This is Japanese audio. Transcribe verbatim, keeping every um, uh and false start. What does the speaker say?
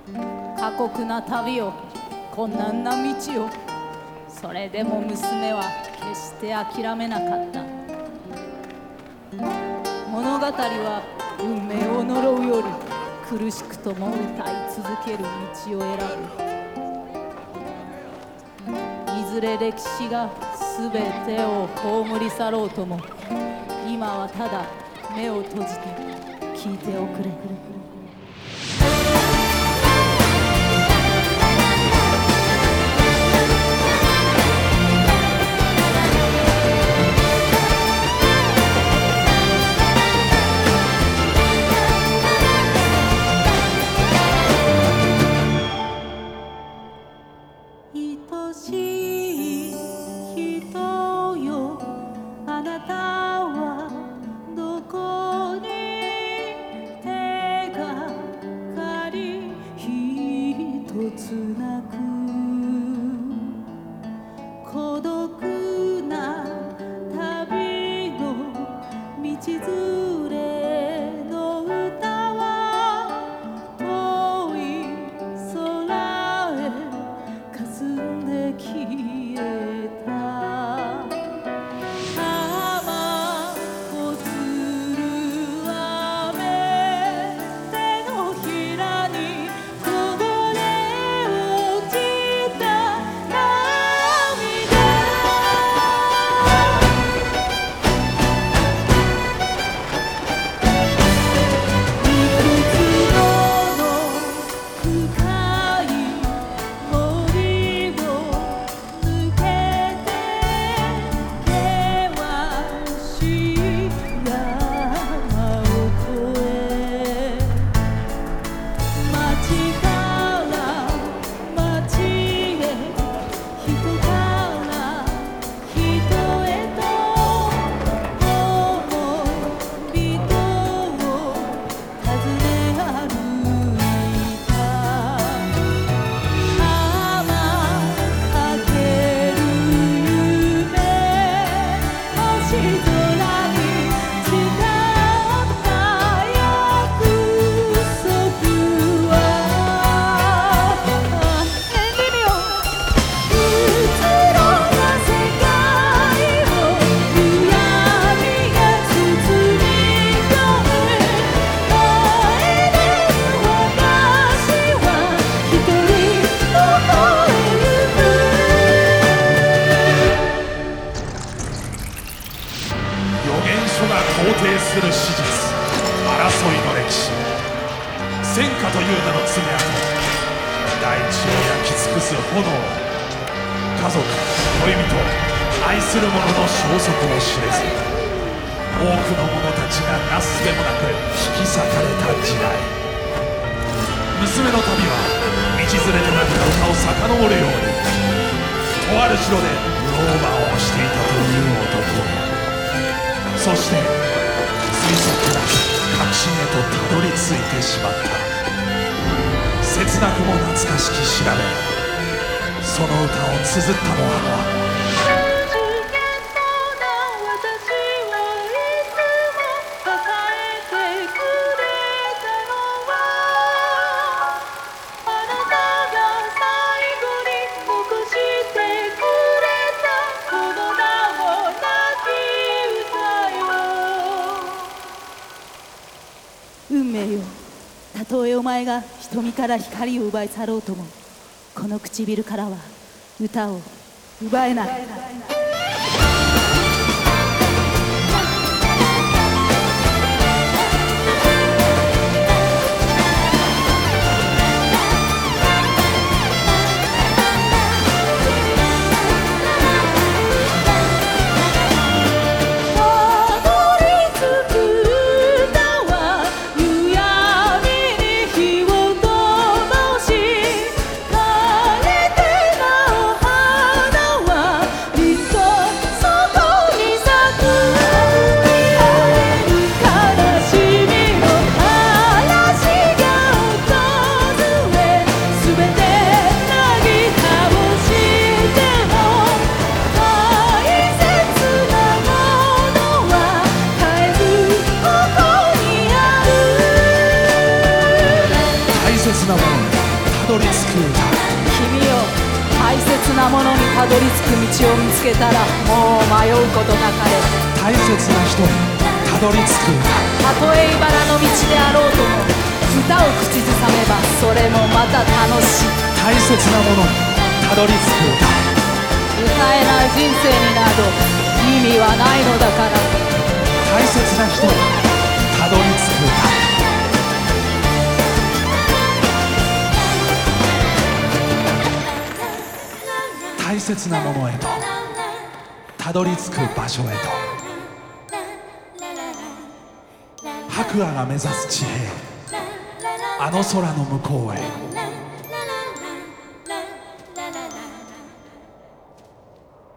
過酷な旅を、困難な道を、それでも娘は決して諦めなかった。物語は運命を呪う夜、苦しくとも歌い続ける道を選ぶ。いずれ歴史が全てを葬り去ろうとも、今はただ目を閉じて聞いておくれ。愛しい人よ、あなたはどこに。手がかりひとつなく、孤独な旅の道連れの歌は、遠い空へ霞んで消えた。雨をつる雨、手のひらにこぼれ落ちた涙。いくつもの深い森を抜けて、険しい山を越え、街から街へ、人から人へと思い人を訪ね歩いた。雨かける夢、星空に誓った約束は、エンディミオうつろな世界を闇が包み込む。帰れる私は一人どこへ行く。 預言書が肯定する史実、争いの歴史、戦火という名の爪痕、大地を焼き尽くす炎、家族、恋人、愛する者の消息を知れず、多くの者たちがなすすべもなく引き裂かれた時代。娘の旅は道連れとなった歌を遡るように、とある城で老婆をしていたという男、そして推測なく確信へとたどり着いてしまった。切なくも懐かしき調べ、その歌を綴ったのは主権の私をいつも支えてくれたのは、あなたが最後に残してくれたこの名もなき歌よ。運命よ、たとえお前が瞳から光を奪い去ろうとも、この唇からは歌を奪えない。たどり着く歌は夕闇に火を灯し、枯れて舞う花は輪たどり着く歌。 君よ、大切なものにたどり着く道を見つけたらもう迷うことなかれ。 大切な人にたどり着く歌。 たとえ茨の道であろうとも歌を口ずさめばそれもまた楽しい。 大切なものにたどり着く歌。 歌えない人生になど意味はないのだから。 大切な人にたどり着く歌。大切なものへとたどり着く場所へと、白亜が目指す地平、あの空の向こうへ。